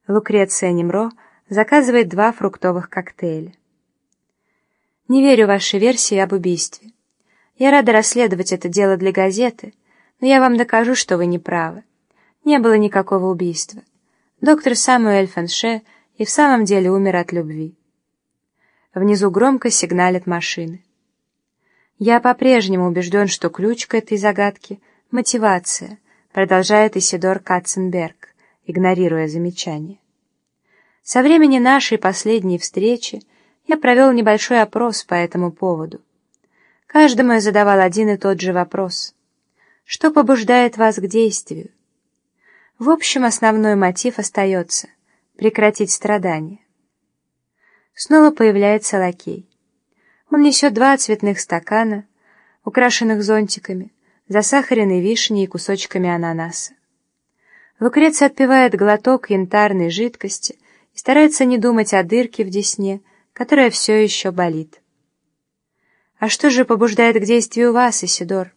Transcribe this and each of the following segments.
Лукреция Немро заказывает 2 фруктовых коктейля. Не верю вашей версии об убийстве. Я рада расследовать это дело для газеты, но я вам докажу, что вы не правы. Не было никакого убийства. Доктор Самуэль Фенше и в самом деле умер от любви. Внизу громко сигналят машины. Я по-прежнему убежден, что ключ к этой загадке — мотивация, продолжает Исидор Катценберг, игнорируя замечание. Со времени нашей последней встречи я провел небольшой опрос по этому поводу. Каждому я задавал один и тот же вопрос. Что побуждает вас к действию? В общем, основной мотив остается — прекратить страдания. Снова появляется лакей. Он несет 2 цветных стакана, украшенных зонтиками, засахаренной вишней и кусочками ананаса. Лукреция отпивает глоток янтарной жидкости и старается не думать о дырке в десне, которая все еще болит. А что же побуждает к действию вас, Исидор?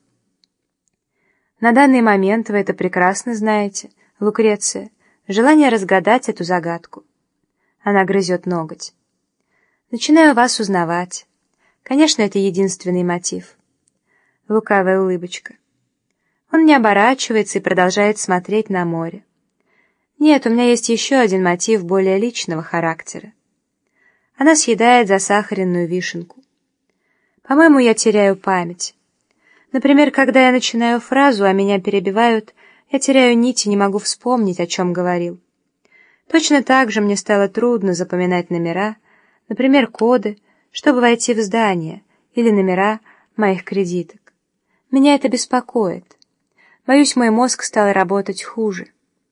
На данный момент вы это прекрасно знаете, Лукреция, желание разгадать эту загадку. Она грызет ноготь. Начинаю вас узнавать. Конечно, это единственный мотив. Лукавая улыбочка. Он не оборачивается и продолжает смотреть на море. Нет, у меня есть еще один мотив более личного характера. Она съедает засахаренную вишенку. По-моему, я теряю память. Например, когда я начинаю фразу, а меня перебивают, я теряю нить и не могу вспомнить, о чем говорил. Точно так же мне стало трудно запоминать номера, например, коды, чтобы войти в здание, или номера моих кредиток. Меня это беспокоит. Боюсь, мой мозг стал работать хуже.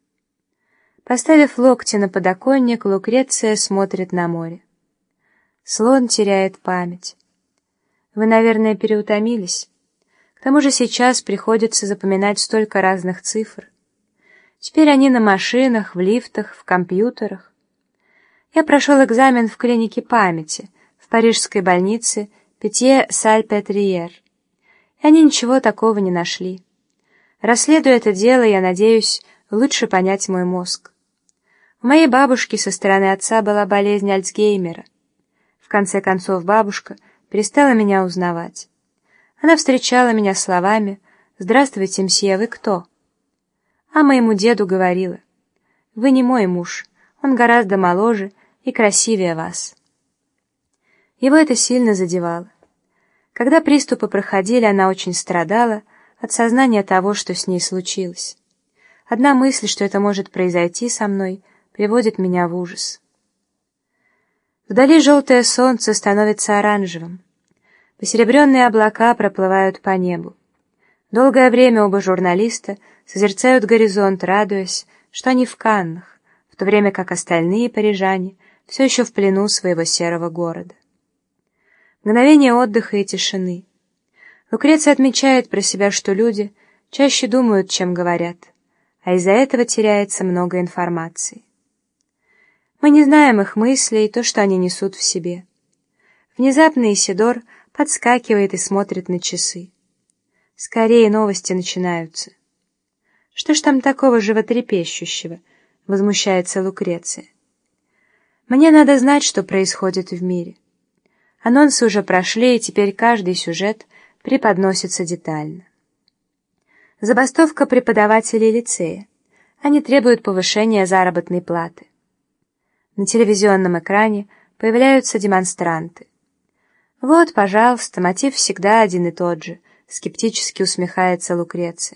Поставив локти на подоконник, Лукреция смотрит на море. Слон теряет память. Вы, наверное, переутомились. К тому же сейчас приходится запоминать столько разных цифр. Теперь они на машинах, в лифтах, в компьютерах. Я прошел экзамен в клинике памяти, в парижской больнице Питье-Сальпетриер. И они ничего такого не нашли. Расследуя это дело, я надеюсь лучше понять мой мозг. У моей бабушки со стороны отца была болезнь Альцгеймера. В конце концов, бабушка перестала меня узнавать. Она встречала меня словами: «Здравствуйте, мсье, вы кто?» А моему деду говорила: «Вы не мой муж, он гораздо моложе и красивее вас». Его это сильно задевало. Когда приступы проходили, она очень страдала от сознания того, что с ней случилось. Одна мысль, что это может произойти со мной, приводит меня в ужас. Вдали желтое солнце становится оранжевым. Посеребренные облака проплывают по небу. Долгое время оба журналиста созерцают горизонт, радуясь, что они в Каннах, в то время как остальные парижане все еще в плену своего серого города. Мгновение отдыха и тишины. Лукреция отмечает про себя, что люди чаще думают, чем говорят, а из-за этого теряется много информации. Мы не знаем их мыслей и то, что они несут в себе. Внезапно Исидор подскакивает и смотрит на часы. Скорее новости начинаются. Что ж там такого животрепещущего? Возмущается Лукреция. Мне надо знать, что происходит в мире. Анонсы уже прошли, и теперь каждый сюжет преподносится детально. Забастовка преподавателей лицея. Они требуют повышения заработной платы. На телевизионном экране появляются демонстранты. Вот, пожалуйста, мотив всегда один и тот же, скептически усмехается Лукреция.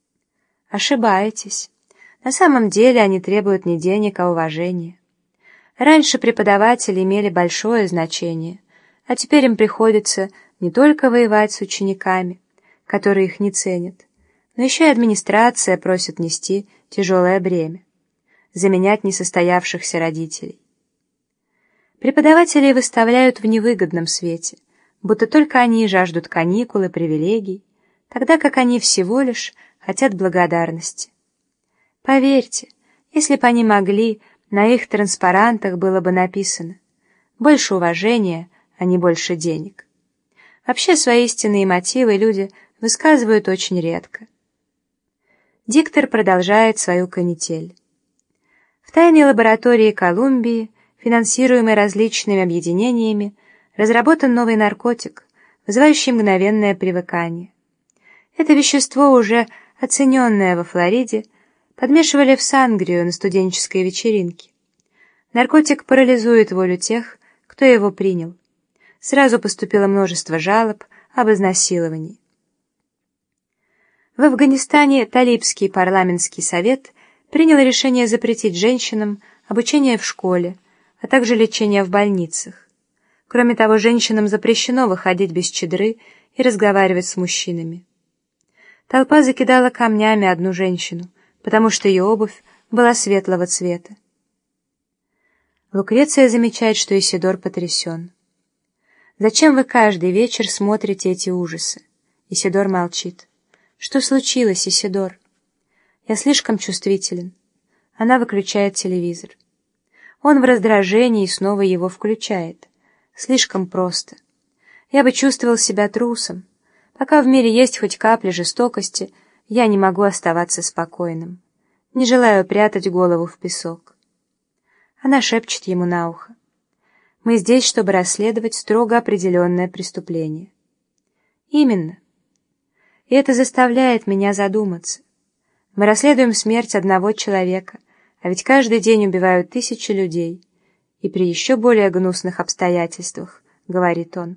Ошибаетесь. На самом деле они требуют не денег, а уважения. Раньше преподаватели имели большое значение, а теперь им приходится не только воевать с учениками, которые их не ценят, но еще и администрация просит нести тяжелое бремя, заменять несостоявшихся родителей. Преподавателей выставляют в невыгодном свете, будто только они жаждут каникул и привилегий, тогда как они всего лишь хотят благодарности. Поверьте, если бы они могли, на их транспарантах было бы написано: «Больше уважения, а не больше денег». Вообще свои истинные мотивы люди высказывают очень редко. Диктор продолжает свою канитель. В тайной лаборатории Колумбии, финансируемой различными объединениями, разработан новый наркотик, вызывающий мгновенное привыкание. Это вещество, уже оцененное во Флориде, подмешивали в сангрию на студенческой вечеринке. Наркотик парализует волю тех, кто его принял. Сразу поступило множество жалоб об изнасиловании. В Афганистане Талибский парламентский совет принял решение запретить женщинам обучение в школе, а также лечение в больницах. Кроме того, женщинам запрещено выходить без чадры и разговаривать с мужчинами. Толпа закидала камнями одну женщину, потому что ее обувь была светлого цвета. Лукреция замечает, что Исидор потрясен. «Зачем вы каждый вечер смотрите эти ужасы?» Исидор молчит. «Что случилось, Исидор?» «Я слишком чувствителен». Она выключает телевизор. Он в раздражении и снова его включает. Слишком просто. Я бы чувствовал себя трусом. Пока в мире есть хоть капля жестокости, я не могу оставаться спокойным. Не желаю прятать голову в песок. Она шепчет ему на ухо. Мы здесь, чтобы расследовать строго определенное преступление. Именно. И это заставляет меня задуматься. Мы расследуем смерть одного человека, а ведь каждый день убивают тысячи людей. И при еще более гнусных обстоятельствах, говорит он.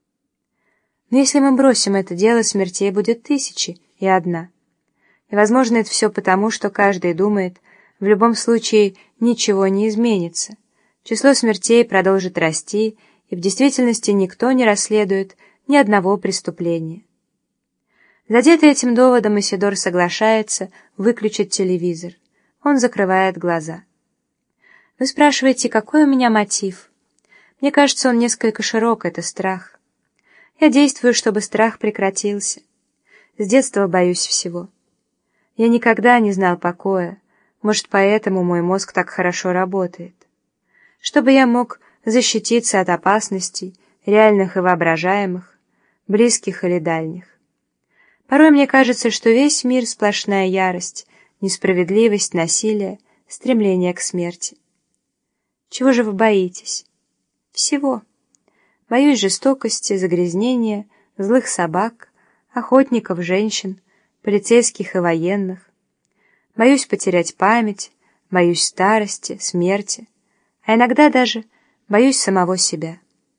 Но если мы бросим это дело, смертей будет 1001. И, возможно, это все потому, что каждый думает, в любом случае ничего не изменится. Число смертей продолжит расти, и в действительности никто не расследует ни одного преступления. Задетый этим доводом, Исидор соглашается выключить телевизор. Он закрывает глаза. Вы спрашиваете, какой у меня мотив? Мне кажется, он несколько широк, это страх. Я действую, чтобы страх прекратился. С детства боюсь всего. Я никогда не знал покоя, может, поэтому мой мозг так хорошо работает. Чтобы я мог защититься от опасностей, реальных и воображаемых, близких или дальних. Порой мне кажется, что весь мир — сплошная ярость, несправедливость, насилие, стремление к смерти. Чего же вы боитесь? Всего. Боюсь жестокости, загрязнения, злых собак, охотников, женщин, полицейских и военных. Боюсь потерять память, боюсь старости, смерти, а иногда даже боюсь самого себя.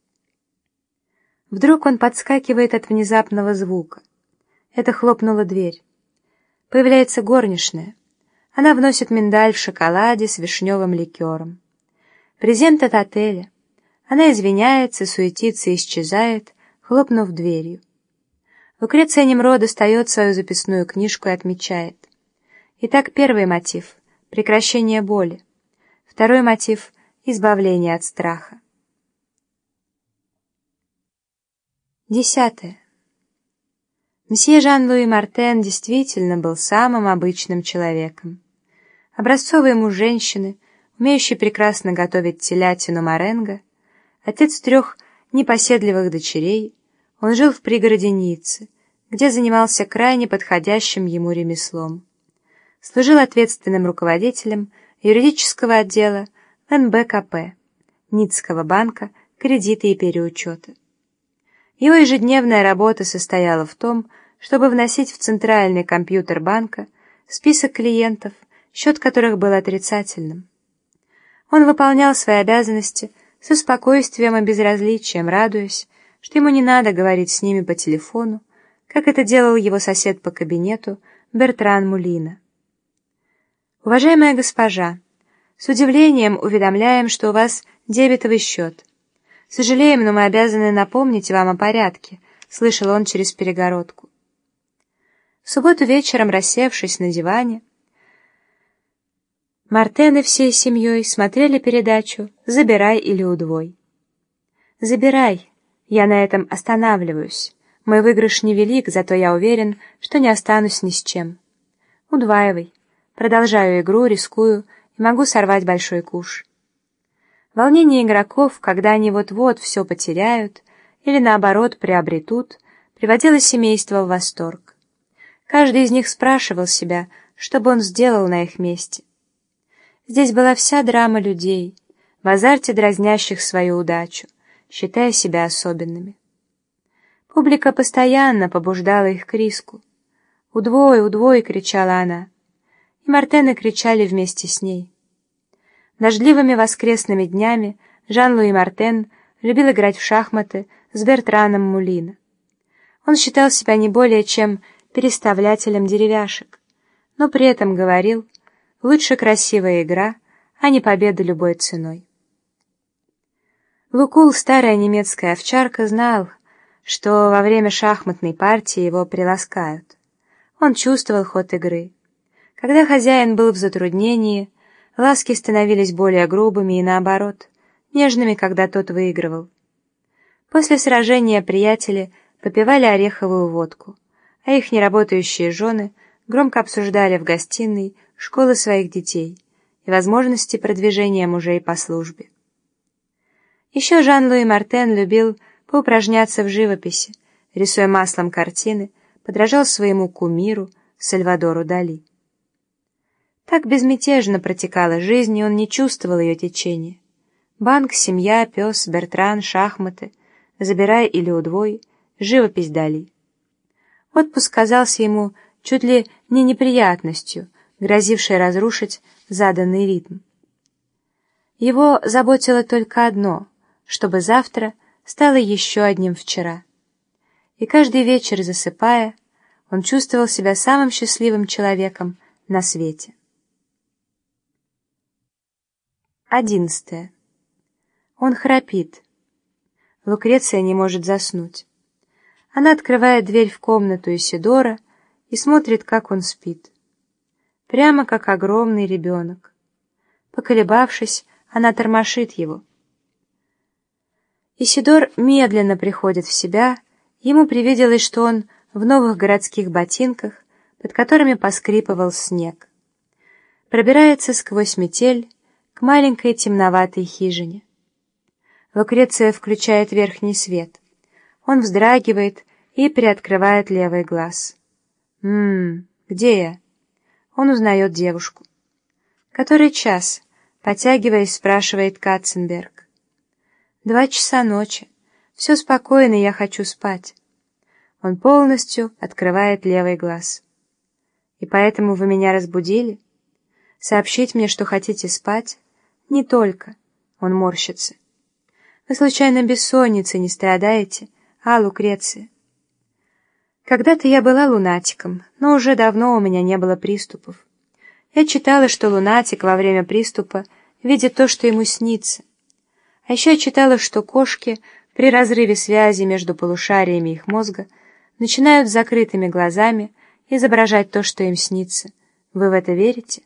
Вдруг он подскакивает от внезапного звука. Это хлопнула дверь. Появляется горничная. Она вносит миндаль в шоколаде с вишневым ликером. Презент от отеля. Она извиняется, суетится и исчезает, хлопнув дверью. Лукреция Немро достает свою записную книжку и отмечает. Итак, первый мотив — прекращение боли. Второй мотив — избавление от страха. 10. Мсье Жан-Луи Мартен действительно был самым обычным человеком. Образцовый муж женщины, умеющий прекрасно готовить телятину маренго, отец 3 непоседливых дочерей, он жил в пригороде Ниццы, где занимался крайне подходящим ему ремеслом. Служил ответственным руководителем юридического отдела НБКП, Ниццкого банка, кредиты и переучеты. Его ежедневная работа состояла в том, чтобы вносить в центральный компьютер банка список клиентов, счет которых был отрицательным. Он выполнял свои обязанности со спокойствием и безразличием, радуясь, что ему не надо говорить с ними по телефону, как это делал его сосед по кабинету Бертран Мулина. «Уважаемая госпожа, с удивлением уведомляем, что у вас дебетовый счет. Сожалеем, но мы обязаны напомнить вам о порядке», — слышал он через перегородку. В субботу вечером, рассевшись на диване, Мартены всей семьей смотрели передачу «Забирай или удвой». «Забирай, я на этом останавливаюсь. Мой выигрыш невелик, зато я уверен, что не останусь ни с чем. Удваивай. Продолжаю игру, рискую и могу сорвать большой куш». Волнение игроков, когда они вот-вот все потеряют или, наоборот, приобретут, приводило семейство в восторг. Каждый из них спрашивал себя, что бы он сделал на их месте. Здесь была вся драма людей, в азарте дразнящих свою удачу, считая себя особенными. Публика постоянно побуждала их к риску. «Удвой, удвой!» — кричала она. И мартены кричали вместе с ней. Дождливыми воскресными днями Жан-Луи Мартен любил играть в шахматы с Бертраном Мулино. Он считал себя не более чем переставлятелем деревяшек, но при этом говорил: лучше красивая игра, а не победа любой ценой. Лукул, старая немецкая овчарка, знал, что во время шахматной партии его приласкают. Он чувствовал ход игры. Когда хозяин был в затруднении, ласки становились более грубыми и наоборот, нежными, когда тот выигрывал. После сражения приятели попивали ореховую водку, а их неработающие жены громко обсуждали в гостиной школы своих детей и возможности продвижения мужей по службе. Еще Жан-Луи Мартен любил поупражняться в живописи, рисуя маслом картины, подражал своему кумиру Сальвадору Дали. Так безмятежно протекала жизнь, и он не чувствовал ее течения. Банк, семья, пес, Бертран, шахматы, забирай или удвой, живопись Дали. Отпуск казался ему чуть ли не неприятностью, грозившей разрушить заданный ритм. Его заботило только одно — чтобы завтра стало еще одним вчера. И каждый вечер, засыпая, он чувствовал себя самым счастливым человеком на свете. 11. Он храпит. Лукреция не может заснуть. Она открывает дверь в комнату Исидора и смотрит, как он спит. Прямо как огромный ребенок. Поколебавшись, она тормошит его. Исидор медленно приходит в себя, ему привиделось, что он в новых городских ботинках, под которыми поскрипывал снег. Пробирается сквозь метель к маленькой темноватой хижине. Лукреция включает верхний свет. Он вздрагивает и приоткрывает левый глаз. Где я?» Он узнает девушку. «Который час?» — потягиваясь, спрашивает Катценберг. 2 часа ночи. Все спокойно, я хочу спать». Он полностью открывает левый глаз. «И поэтому вы меня разбудили? Сообщить мне, что хотите спать? Не только». Он морщится. «Вы случайно бессонницей не страдаете, Лукреция?» «Когда-то я была лунатиком, но уже давно у меня не было приступов. Я читала, что лунатик во время приступа видит то, что ему снится. А еще я читала, что кошки при разрыве связи между полушариями их мозга начинают с закрытыми глазами изображать то, что им снится. Вы в это верите?»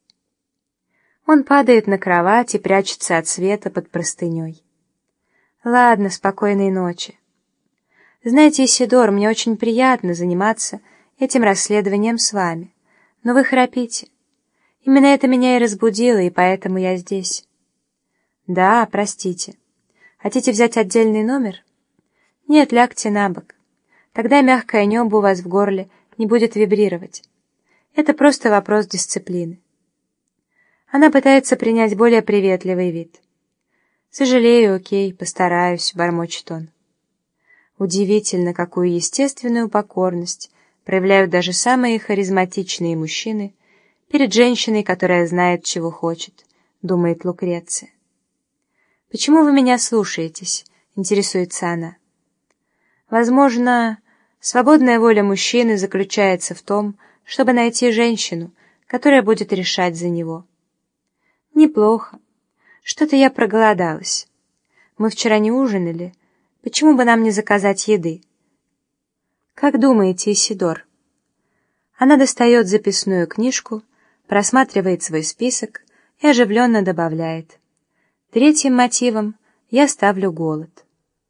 Он падает на кровать и прячется от света под простыней. «Ладно, спокойной ночи. Знаете, Исидор, мне очень приятно заниматься этим расследованием с вами, но вы храпите. Именно это меня и разбудило, и поэтому я здесь». «Да, простите. Хотите взять отдельный номер?» «Нет, лягте на бок. Тогда мягкое небо у вас в горле не будет вибрировать. Это просто вопрос дисциплины». Она пытается принять более приветливый вид. «Сожалею, окей, постараюсь», — бормочет он. Удивительно, какую естественную покорность проявляют даже самые харизматичные мужчины перед женщиной, которая знает, чего хочет, думает Лукреция. «Почему вы меня слушаетесь?» — интересуется она. Возможно, свободная воля мужчины заключается в том, чтобы найти женщину, которая будет решать за него. «Неплохо. Что-то я проголодалась. Мы вчера не ужинали. Почему бы нам не заказать еды?» «Как думаете, Исидор?» Она достает записную книжку, просматривает свой список и оживленно добавляет: «Третьим мотивом я ставлю голод.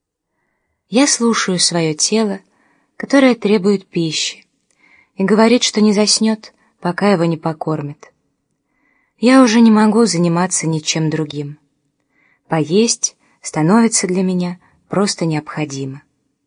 Я слушаю свое тело, которое требует пищи, и говорит, что не заснет, пока его не покормят. Я уже не могу заниматься ничем другим. Поесть становится для меня просто необходимо».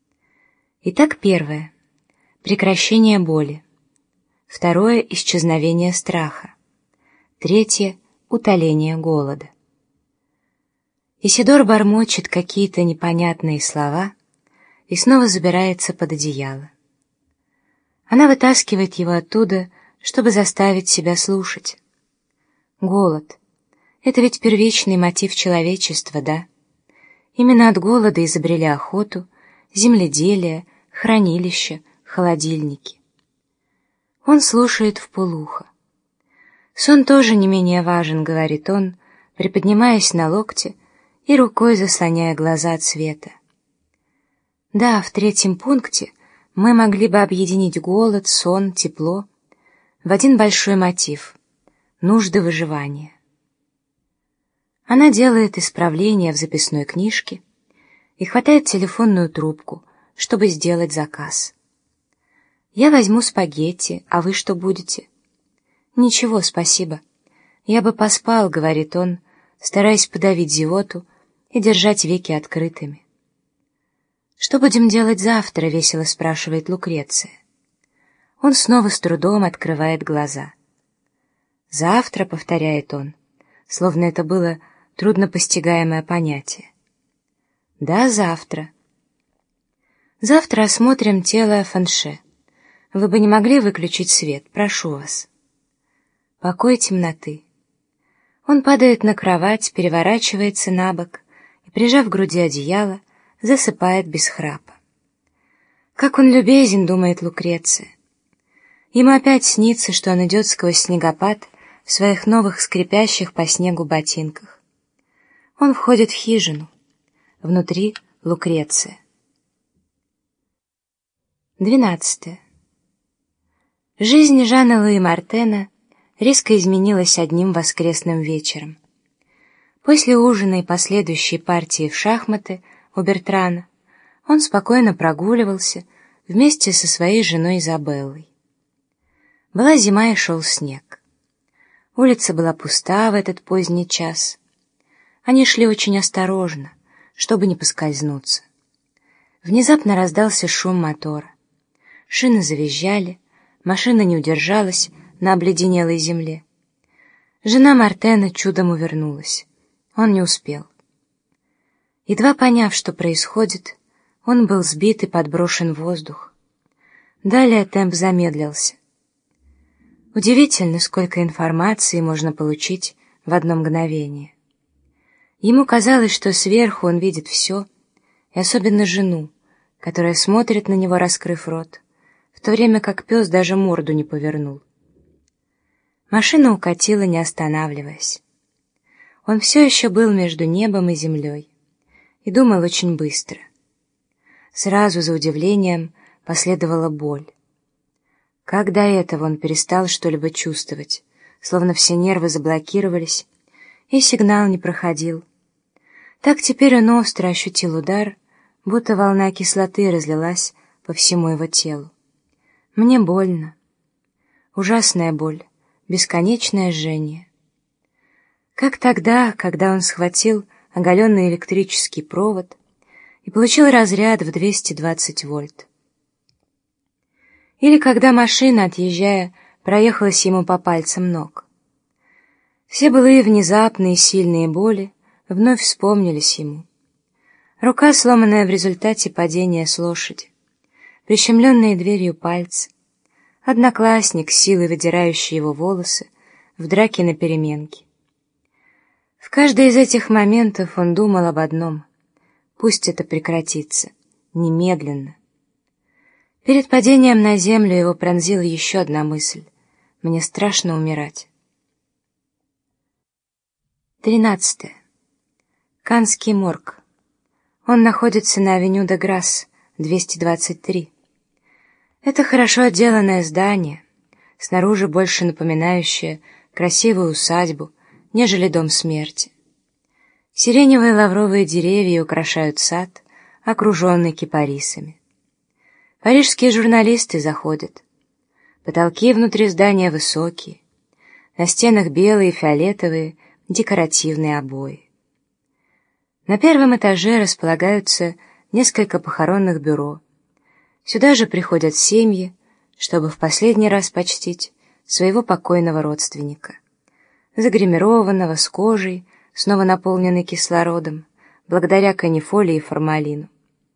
Итак, первое — прекращение боли. Второе — исчезновение страха. Третье — утоления голода. Исидор бормочет какие-то непонятные слова и снова забирается под одеяло. Она вытаскивает его оттуда, чтобы заставить себя слушать. Голод — это ведь первичный мотив человечества, да? Именно от голода изобрели охоту, земледелие, хранилища, холодильники. Он слушает вполуха. «Сон тоже не менее важен», — говорит он, приподнимаясь на локте и рукой заслоняя глаза от света. Да, в 3-м пункте мы могли бы объединить голод, сон, тепло в один большой мотив — нужды выживания. Она делает исправления в записной книжке и хватает телефонную трубку, чтобы сделать заказ. «Я возьму спагетти, а вы что будете?» «Ничего, спасибо. Я бы поспал», — говорит он, стараясь подавить зевоту и держать веки открытыми. «Что будем делать завтра?» — весело спрашивает Лукреция. Он снова с трудом открывает глаза. «Завтра», — повторяет он, словно это было труднопостигаемое понятие. «Да, завтра». «Завтра осмотрим тело Фанше. Вы бы не могли выключить свет, прошу вас». Покой темноты. Он падает на кровать, переворачивается на бок и, прижав к груди одеяло, засыпает без храпа. Как он любезен, думает Лукреция. Ему опять снится, что он идет сквозь снегопад в своих новых скрипящих по снегу ботинках. Он входит в хижину. Внутри Лукреция. 12. Жизнь Жана Луи Мартена резко изменилась одним воскресным вечером. После ужина и последующей партии в шахматы у Бертрана он спокойно прогуливался вместе со своей женой Изабеллой. Была зима и шел снег. Улица была пуста в этот поздний час. Они шли очень осторожно, чтобы не поскользнуться. Внезапно раздался шум мотора. Шины завизжали, машина не удержалась на обледенелой земле. Жена Мартена чудом увернулась. Он не успел. Едва поняв, что происходит, он был сбит и подброшен в воздух. Далее темп замедлился. Удивительно, сколько информации можно получить в одно мгновение. Ему казалось, что сверху он видит все, и особенно жену, которая смотрит на него, раскрыв рот, в то время как пес даже морду не повернул. Машина укатила, не останавливаясь. Он все еще был между небом и землей и думал очень быстро. Сразу за удивлением последовала боль. Как до этого он перестал что-либо чувствовать, словно все нервы заблокировались, и сигнал не проходил. Так теперь он остро ощутил удар, будто волна кислоты разлилась по всему его телу. Мне больно. Ужасная боль, бесконечное жжение. Как тогда, когда он схватил оголенный электрический провод и получил разряд в 220 вольт. Или когда машина, отъезжая, проехалась ему по пальцам ног. Все былые внезапные сильные боли вновь вспомнились ему. Рука, сломанная в результате падения с лошади, прищемленные дверью пальцы, одноклассник, силой выдирающий его волосы в драке на переменке. В каждый из этих моментов он думал об одном: пусть это прекратится, немедленно. Перед падением на землю его пронзила еще одна мысль: мне страшно умирать. 13. Канский морг. Он находится на авеню де Грасс, 223. Это хорошо отделанное здание, снаружи больше напоминающее красивую усадьбу, нежели дом смерти. Сиреневые лавровые деревья украшают сад, окруженный кипарисами. Парижские журналисты заходят. Потолки внутри здания высокие, на стенах белые и фиолетовые декоративные обои. На первом этаже располагаются несколько похоронных бюро. Сюда же приходят семьи, чтобы в последний раз почтить своего покойного родственника. загримированного, с кожей, снова наполненной кислородом, благодаря канифоле и формалину.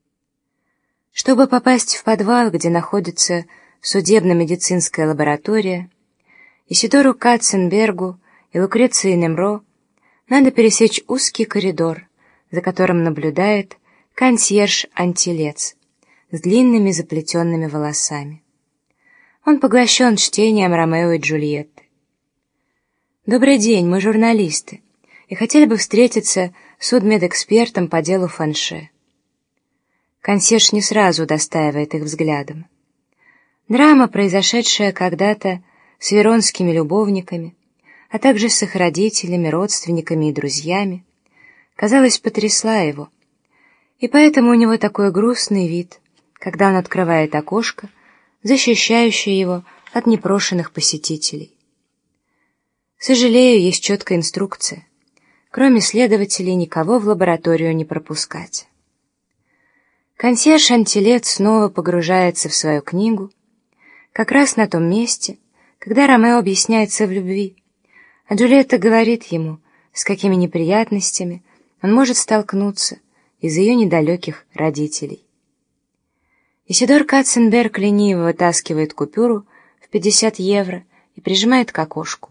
Чтобы попасть в подвал, где находится судебно-медицинская лаборатория, Исидору Катценбергу и Лукреции Немро надо пересечь узкий коридор, за которым наблюдает консьерж-антилец с длинными заплетенными волосами. Он поглощен чтением «Ромео и Джульетты». «Добрый день, мы журналисты, и хотели бы встретиться с судмедэкспертом по делу Фанше». Консьерж не сразу удостаивает их взглядом. Драма, произошедшая когда-то с веронскими любовниками, а также с их родителями, родственниками и друзьями, казалось, потрясла его, и поэтому у него такой грустный вид, когда он открывает окошко, защищающее его от непрошенных посетителей. Сожалею, есть четкая инструкция. Кроме следователей, никого в лабораторию не пропускать. Консьерж-антилец снова погружается в свою книгу, как раз на том месте, когда Ромео объясняется в любви, а Джульетта говорит ему, с какими неприятностями он может столкнуться из-за ее недалеких родителей. Исидор Катценберг лениво вытаскивает купюру в 50 евро и прижимает к окошку.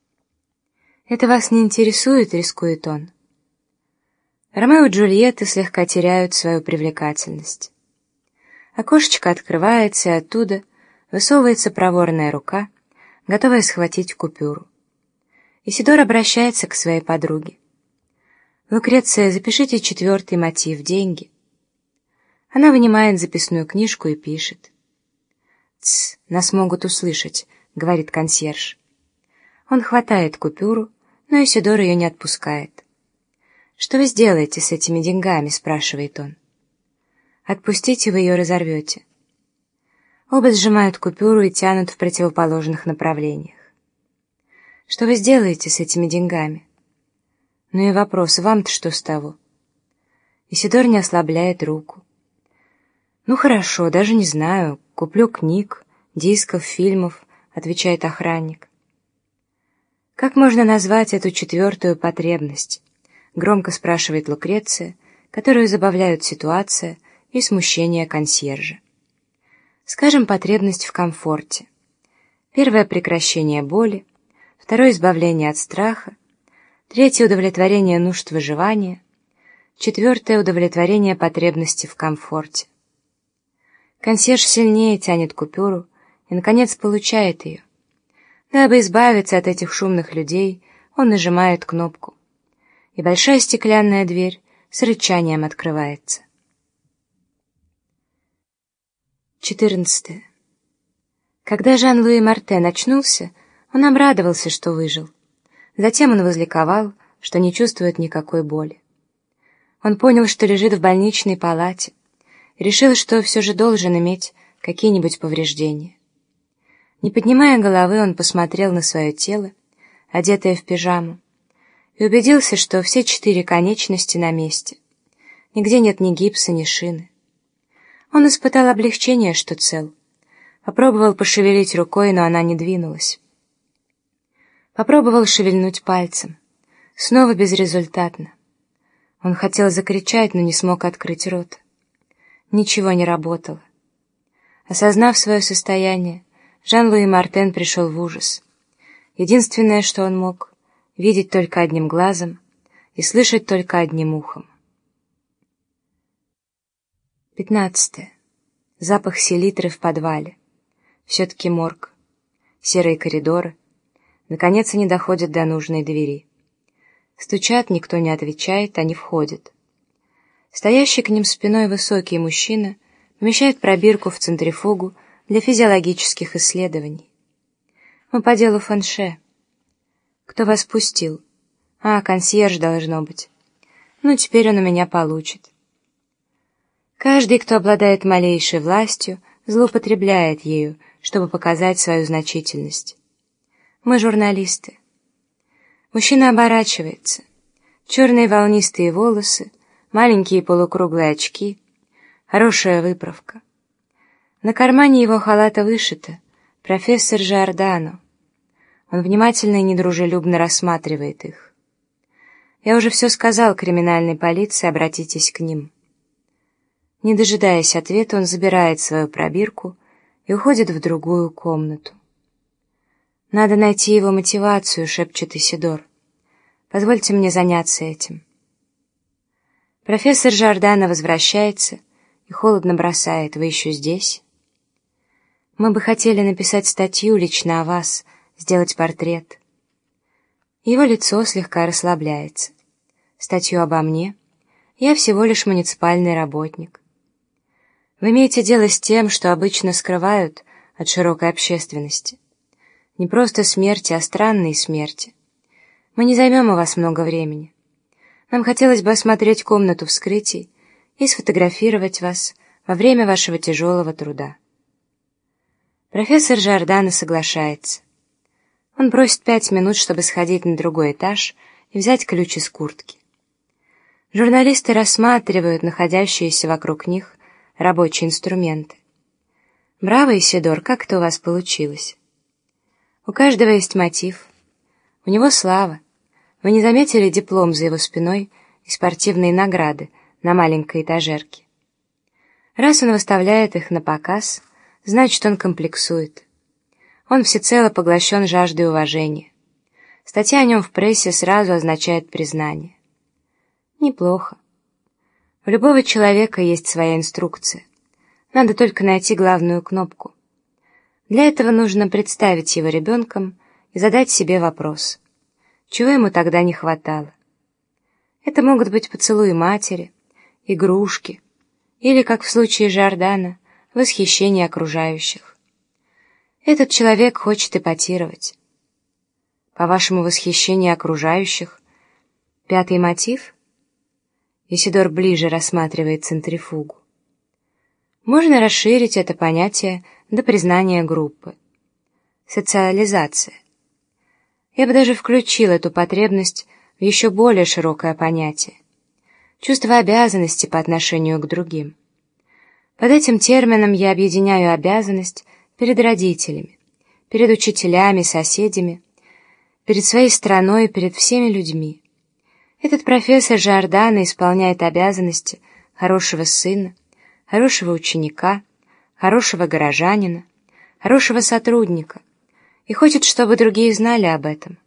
«Это вас не интересует?» — рискует он. Ромео и Джульетта слегка теряют свою привлекательность. Окошечко открывается, и оттуда высовывается проворная рука, готовая схватить купюру. Исидор обращается к своей подруге. «Лукреция, запишите 4-й мотив, деньги». Она вынимает записную книжку и пишет. «Тсс, нас могут услышать», — говорит консьерж. Он хватает купюру, но Исидор ее не отпускает. «Что вы сделаете с этими деньгами?» — спрашивает он. «Отпустите, вы ее разорвете». Оба сжимают купюру и тянут в противоположных направлениях. «Что вы сделаете с этими деньгами?» «Ну и вопрос, вам-то что с того?» Исидор не ослабляет руку. «Ну хорошо, даже не знаю, куплю книг, дисков, фильмов», — отвечает охранник. «Как можно назвать эту 4-ю потребность?» — громко спрашивает Лукреция, которую забавляют ситуация и смущение консьержа. «Скажем, потребность в комфорте. Первое — прекращение боли, второе — избавление от страха, третье — удовлетворение нужд выживания, четвертое — удовлетворение потребности в комфорте». Консьерж сильнее тянет купюру и, наконец, получает ее. Дабы избавиться от этих шумных людей, он нажимает кнопку, и большая стеклянная дверь с рычанием открывается. 14. Когда Жан-Луи Мартен очнулся, он обрадовался, что выжил. Затем он возликовал, что не чувствует никакой боли. Он понял, что лежит в больничной палате, и решил, что все же должен иметь какие-нибудь повреждения. Не поднимая головы, он посмотрел на свое тело, одетое в пижаму, и убедился, что все 4 конечности на месте. Нигде нет ни гипса, ни шины. Он испытал облегчение, что цел. Попробовал пошевелить рукой, но она не двинулась. Попробовал шевельнуть пальцем. Снова безрезультатно. Он хотел закричать, но не смог открыть рот. Ничего не работало. Осознав свое состояние, Жан-Луи Мартен пришел в ужас. Единственное, что он мог — видеть только одним глазом и слышать только одним ухом. 15. Запах селитры в подвале. Все-таки морг. Серые коридоры. Наконец они доходят до нужной двери. Стучат, никто не отвечает, они входят. Стоящий к ним спиной высокий мужчина помещает пробирку в центрифугу для физиологических исследований. «Мы по делу Фанше». «Кто вас пустил?» «А, консьерж, должно быть». «Ну, теперь он у меня получит». Каждый, кто обладает малейшей властью, злоупотребляет ею, чтобы показать свою значительность. Мы журналисты. Мужчина оборачивается. Черные волнистые волосы, маленькие полукруглые очки, хорошая выправка. На кармане его халата вышито «Профессор Жордано». Он внимательно и недружелюбно рассматривает их. «Я уже все сказал криминальной полиции, обратитесь к ним». Не дожидаясь ответа, он забирает свою пробирку и уходит в другую комнату. «Надо найти его мотивацию», — шепчет Исидор. «Позвольте мне заняться этим». Профессор Жордано возвращается и холодно бросает: «Вы еще здесь?» «Мы бы хотели написать статью лично о вас, сделать портрет». Его лицо слегка расслабляется. «Статью обо мне? Я всего лишь муниципальный работник». «Вы имеете дело с тем, что обычно скрывают от широкой общественности. Не просто смерти, а странные смерти. Мы не займем у вас много времени. Нам хотелось бы осмотреть комнату вскрытий и сфотографировать вас во время вашего тяжелого труда». Профессор Жордано соглашается. Он просит 5 минут, чтобы сходить на другой этаж и взять ключ из куртки. Журналисты рассматривают находящиеся вокруг них рабочие инструменты. «Браво, Исидор, как это у вас получилось?» «У каждого есть мотив. У него слава. Вы не заметили диплом за его спиной и спортивные награды на маленькой этажерке? Раз он выставляет их на показ, значит, он комплексует. Он всецело поглощен жаждой уважения. Статья о нем в прессе сразу означает признание. Неплохо. У любого человека есть своя инструкция. Надо только найти главную кнопку. Для этого нужно представить его ребенком и задать себе вопрос: чего ему тогда не хватало? Это могут быть поцелуи матери, игрушки, или, как в случае Жордано, восхищение окружающих. Этот человек хочет эпатировать. По-вашему, восхищение окружающих — 5-й мотив? Исидор ближе рассматривает центрифугу. Можно расширить это понятие до признания группы. Социализация. Я бы даже включил эту потребность в еще более широкое понятие. Чувство обязанности по отношению к другим. Под этим термином я объединяю обязанность перед родителями, перед учителями, соседями, перед своей страной и перед всеми людьми. Этот профессор Жордано исполняет обязанности хорошего сына, хорошего ученика, хорошего горожанина, хорошего сотрудника и хочет, чтобы другие знали об этом.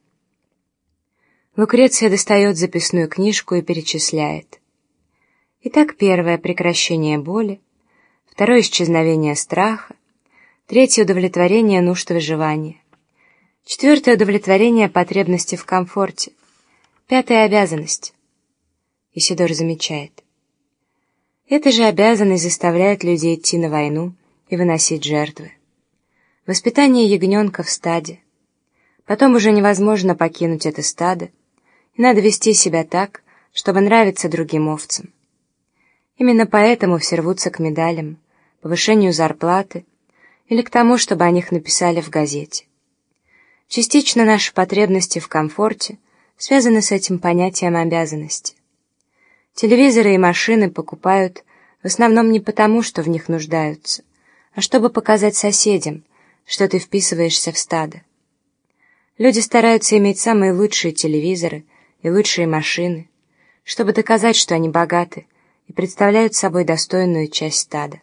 Лукреция достает записную книжку и перечисляет. Итак, 1 — прекращение боли, 2 — исчезновение страха, 3 — удовлетворение нужд выживания, 4 — удовлетворение потребности в комфорте, 5 — обязанность. Исидор замечает. Эта же обязанность заставляет людей идти на войну и выносить жертвы. Воспитание ягненка в стаде. Потом уже невозможно покинуть это стадо, и надо вести себя так, чтобы нравиться другим овцам. Именно поэтому все рвутся к медалям, повышению зарплаты или к тому, чтобы о них написали в газете. Частично наши потребности в комфорте связаны с этим понятием обязанности. Телевизоры и машины покупают в основном не потому, что в них нуждаются, а чтобы показать соседям, что ты вписываешься в стадо. Люди стараются иметь самые лучшие телевизоры и лучшие машины, чтобы доказать, что они богаты и представляют собой достойную часть стада.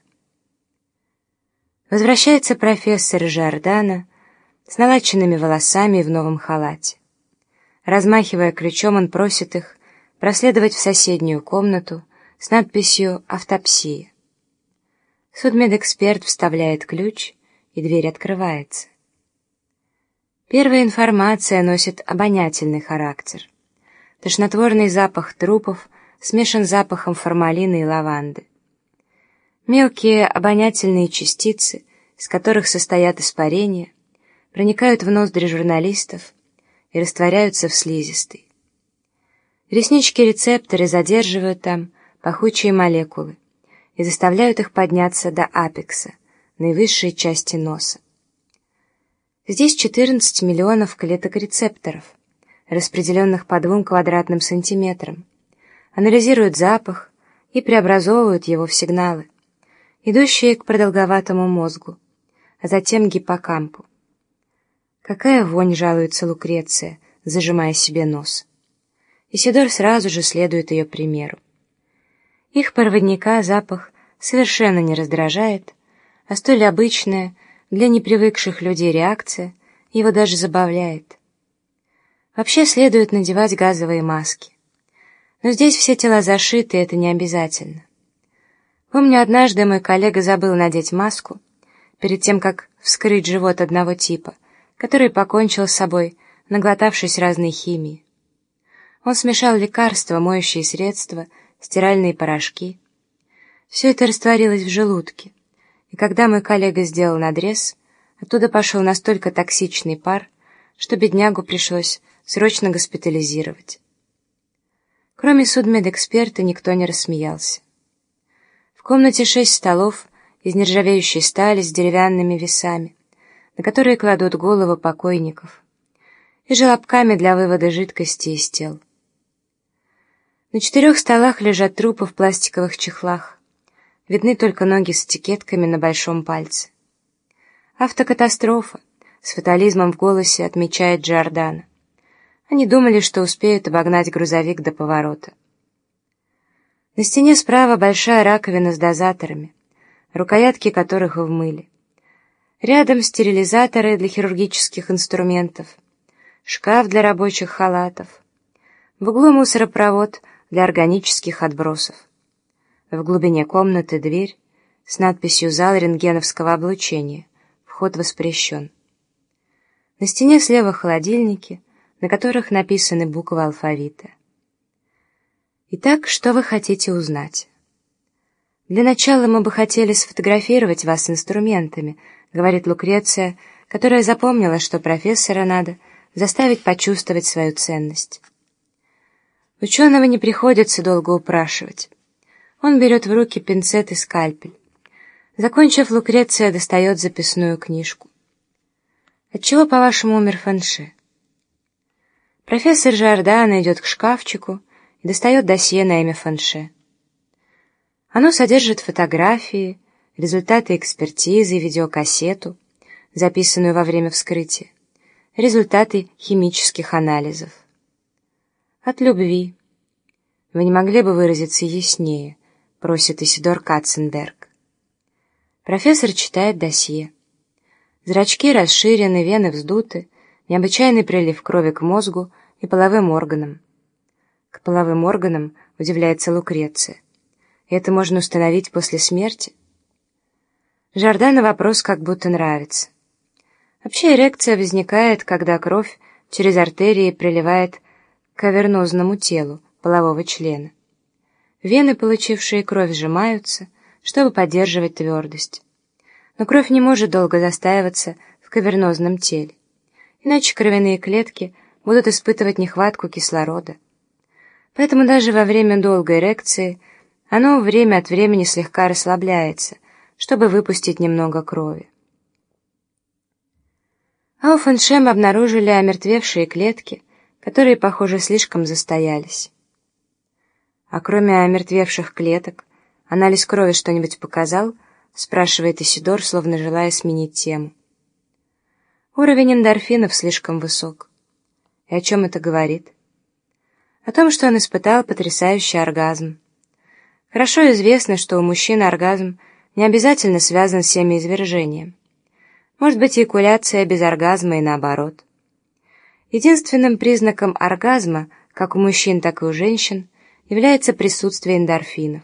Возвращается профессор Жордано с налаченными волосами и в новом халате. Размахивая ключом, он просит их проследовать в соседнюю комнату с надписью «Автопсия». Судмедэксперт вставляет ключ, и дверь открывается. Первая информация носит обонятельный характер. Тошнотворный запах трупов смешан с запахом формалина и лаванды. Мелкие обонятельные частицы, из которых состоят испарения, проникают в ноздри журналистов и растворяются в слизистой. Реснички-рецепторы задерживают там пахучие молекулы и заставляют их подняться до апекса, наивысшей части носа. Здесь 14 миллионов клеток рецепторов, распределенных по 2 квадратным сантиметрам, анализируют запах и преобразовывают его в сигналы, идущие к продолговатому мозгу, а затем к гиппокампу. «Какая вонь!» — жалуется Лукреция, зажимая себе нос. Исидор сразу же следует ее примеру. Их проводника запах совершенно не раздражает, а столь обычная для непривыкших людей реакция его даже забавляет. Вообще следует надевать газовые маски. Но здесь все тела зашиты, и это не обязательно. Помню, однажды мой коллега забыл надеть маску перед тем, как вскрыть живот одного типа, который покончил с собой, наглотавшись разной химии. Он смешал лекарства, моющие средства, стиральные порошки. Все это растворилось в желудке, и когда мой коллега сделал надрез, оттуда пошел настолько токсичный пар, что беднягу пришлось срочно госпитализировать. Кроме судмедэксперта никто не рассмеялся. В комнате 6 столов из нержавеющей стали с деревянными весами, на которые кладут головы покойников, и желобками для вывода жидкости из тел. На 4 столах лежат трупы в пластиковых чехлах. Видны только ноги с этикетками на большом пальце. «Автокатастрофа», — с фатализмом в голосе отмечает Джордано. Они думали, что успеют обогнать грузовик до поворота. На стене справа большая раковина с дозаторами, рукоятки которых в мыле. Рядом стерилизаторы для хирургических инструментов, шкаф для рабочих халатов. В углу мусоропровод для органических отбросов. В глубине комнаты дверь с надписью «Зал рентгеновского облучения. Вход воспрещен». На стене слева холодильники, на которых написаны буквы алфавита. Итак, что вы хотите узнать? Для начала мы бы хотели сфотографировать вас с инструментами, говорит Лукреция, которая запомнила, что профессора надо заставить почувствовать свою ценность. Ученого не приходится долго упрашивать. Он берет в руки пинцет и скальпель. Закончив, Лукреция достает записную книжку. Отчего, по-вашему, умер Фанше? Профессор Жордано идет к шкафчику и достает досье на имя Фанше. Оно содержит фотографии, результаты экспертизы, видеокассету, записанную во время вскрытия, результаты химических анализов. От любви. Вы не могли бы выразиться яснее, просит Исидор Катценберг. Профессор читает досье. Зрачки расширены, вены вздуты, необычайный прилив крови к мозгу и половым органам. К половым органам удивляется Лукреция. И это можно установить после смерти? Жордано вопрос как будто нравится. Вообще эрекция возникает, когда кровь через артерии приливает к кавернозному телу полового члена. Вены, получившие кровь, сжимаются, чтобы поддерживать твердость. Но кровь не может долго застаиваться в кавернозном теле, иначе кровяные клетки будут испытывать нехватку кислорода. Поэтому даже во время долгой эрекции оно время от времени слегка расслабляется, чтобы выпустить немного крови. А у Фанше обнаружили омертвевшие клетки, которые, похоже, слишком застоялись. А кроме омертвевших клеток, анализ крови что-нибудь показал? Спрашивает Исидор, словно желая сменить тему. Уровень эндорфинов слишком высок. И о чем это говорит? О том, что он испытал потрясающий оргазм. Хорошо известно, что у мужчин оргазм не обязательно связан с семяизвержением. Может быть, эякуляция без оргазма и наоборот. Единственным признаком оргазма, как у мужчин, так и у женщин, является присутствие эндорфинов.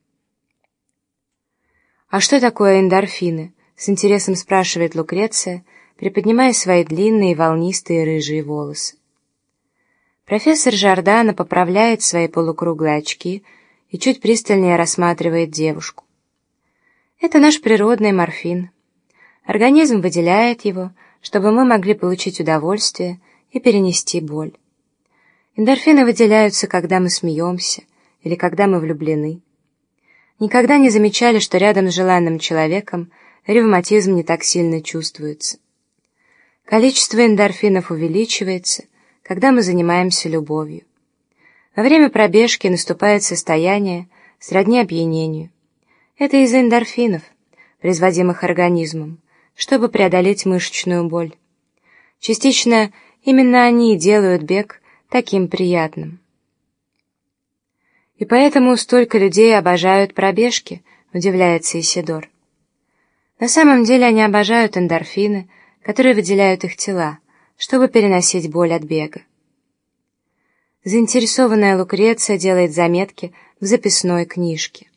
«А что такое эндорфины?» — с интересом спрашивает Лукреция, приподнимая свои длинные волнистые рыжие волосы. Профессор Жордано поправляет свои полукруглые очки и чуть пристальнее рассматривает девушку. Это наш природный морфин. Организм выделяет его, чтобы мы могли получить удовольствие и перенести боль. Эндорфины выделяются, когда мы смеемся или когда мы влюблены. Никогда не замечали, что рядом с желанным человеком ревматизм не так сильно чувствуется. Количество эндорфинов увеличивается, когда мы занимаемся любовью. Во время пробежки наступает состояние, сродни опьянению. Это из-за эндорфинов, производимых организмом, чтобы преодолеть мышечную боль. Частично именно они делают бег таким приятным. И поэтому столько людей обожают пробежки, удивляется Исидор. На самом деле они обожают эндорфины, которые выделяют их тела, чтобы переносить боль от бега. Заинтересованная Лукреция делает заметки в записной книжке.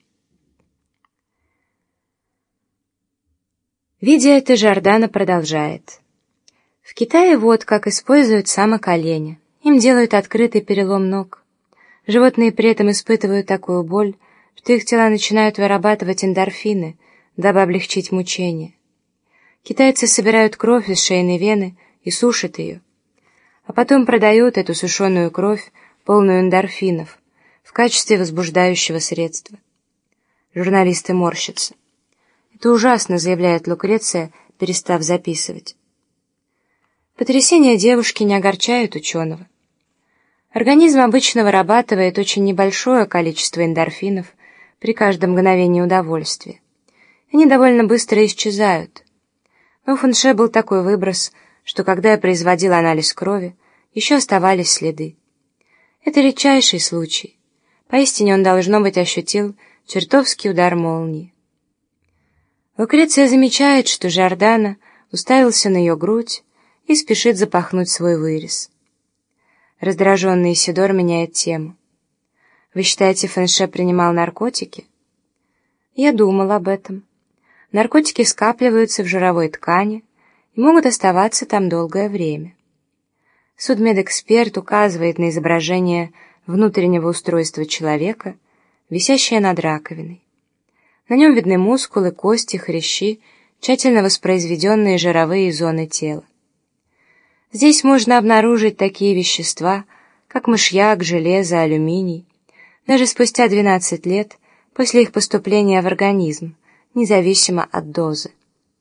Видя это, Жордана продолжает. В Китае вот как используют самоколени. Им делают открытый перелом ног. Животные при этом испытывают такую боль, что их тела начинают вырабатывать эндорфины, дабы облегчить мучения. Китайцы собирают кровь из шейной вены и сушат ее, а потом продают эту сушеную кровь, полную эндорфинов, в качестве возбуждающего средства. Журналисты морщатся. «Это ужасно», — заявляет Лукреция, перестав записывать. Потрясения девушки не огорчают ученого. Организм обычно вырабатывает очень небольшое количество эндорфинов при каждом мгновении удовольствия. Они довольно быстро исчезают. Но у Фэнше был такой выброс, что когда я производила анализ крови, еще оставались следы. Это редчайший случай. Поистине он, должно быть, ощутил чертовский удар молнии. Лукреция замечает, что Жордана уставился на ее грудь и спешит запахнуть свой вырез. Раздраженный Исидор меняет тему. «Вы считаете, Фэнше принимал наркотики?» «Я думал об этом. Наркотики скапливаются в жировой ткани и могут оставаться там долгое время. Судмедэксперт указывает на изображение внутреннего устройства человека, висящее над раковиной. На нем видны мускулы, кости, хрящи, тщательно воспроизведенные жировые зоны тела. Здесь можно обнаружить такие вещества, как мышьяк, железо, алюминий, даже спустя 12 лет после их поступления в организм, независимо от дозы.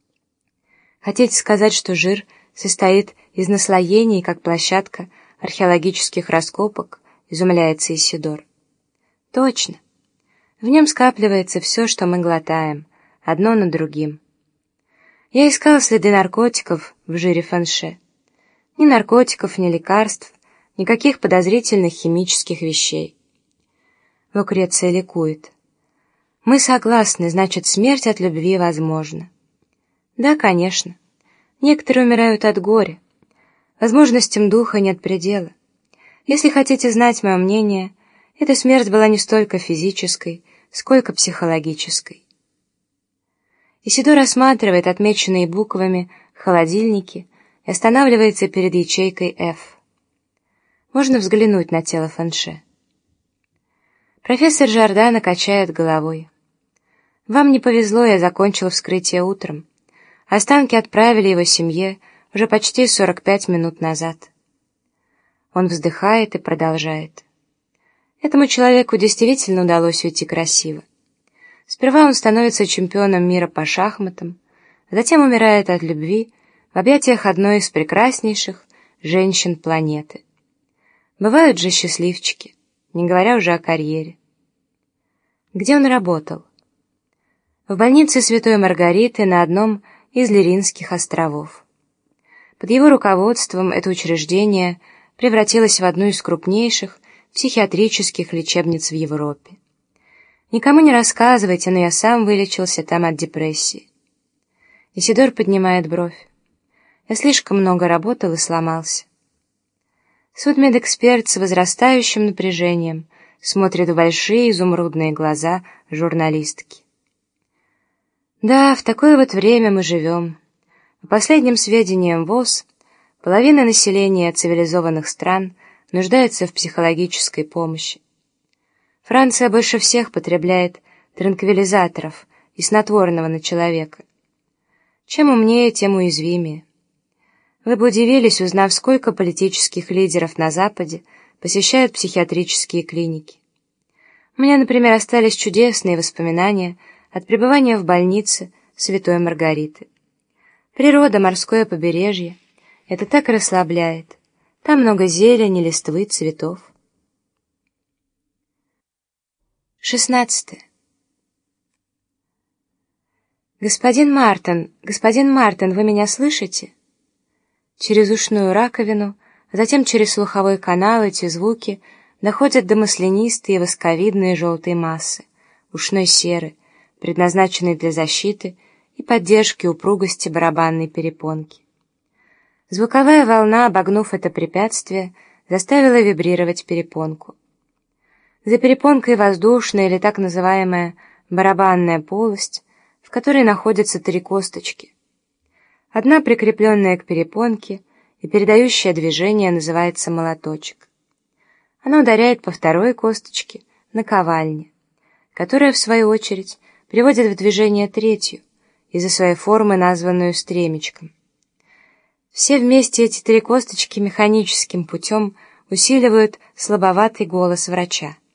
Хотите сказать, что жир состоит из наслоений, как площадка археологических раскопок, изумляется Исидор. Точно. В нем скапливается все, что мы глотаем, одно над другим. Я искал следы наркотиков в жире Фэнше. Ни наркотиков, ни лекарств, никаких подозрительных химических вещей. Лукреция ликует. Мы согласны, значит, смерть от любви возможна. Да, конечно. Некоторые умирают от горя. Возможностям духа нет предела. Если хотите знать мое мнение, эта смерть была не столько физической, сколько психологической. Исидор рассматривает отмеченные буквами холодильники и останавливается перед ячейкой F. Можно взглянуть на тело Фэнше. Профессор Жордана качает головой. Вам не повезло, я закончил вскрытие утром. Останки отправили его семье уже почти 45 минут назад. Он вздыхает и продолжает. Этому человеку действительно удалось уйти красиво. Сперва он становится чемпионом мира по шахматам, а затем умирает от любви в объятиях одной из прекраснейших женщин планеты. Бывают же счастливчики, не говоря уже о карьере. Где он работал? В больнице Святой Маргариты на одном из Лиринских островов. Под его руководством это учреждение превратилось в одну из крупнейших психиатрических лечебниц в Европе. Никому не рассказывайте, но я сам вылечился там от депрессии. Исидор поднимает бровь. Я слишком много работал и сломался. Судмедэксперт с возрастающим напряжением смотрит в большие изумрудные глаза журналистки. Да, в такое вот время мы живем. По последним сведениям ВОЗ, половина населения цивилизованных стран нуждается в психологической помощи. Франция больше всех потребляет транквилизаторов и снотворного на человека. Чем умнее, тем уязвимее. Вы бы удивились, узнав, сколько политических лидеров на Западе посещают психиатрические клиники. У меня, например, остались чудесные воспоминания от пребывания в больнице Святой Маргариты. Природа, морское побережье — это так расслабляет. Там много зелени, листвы, цветов. 16. Господин Мартин, вы меня слышите? через ушную раковину, а затем через слуховой канал эти звуки доходят до маслянистой и восковидной желтой массы, ушной серы, предназначенной для защиты и поддержки упругости барабанной перепонки. Звуковая волна, обогнув это препятствие, заставила вибрировать перепонку. За перепонкой воздушная или так называемая барабанная полость, в которой находятся 3 косточки. Одна, прикрепленная к перепонке и передающая движение, называется молоточек. Она ударяет по 2-й косточке, наковальне, которая, в свою очередь, приводит в движение 3-ю, из-за своей формы, названную стремечком. Все вместе эти 3 косточки механическим путем усиливают слабоватый голос врача.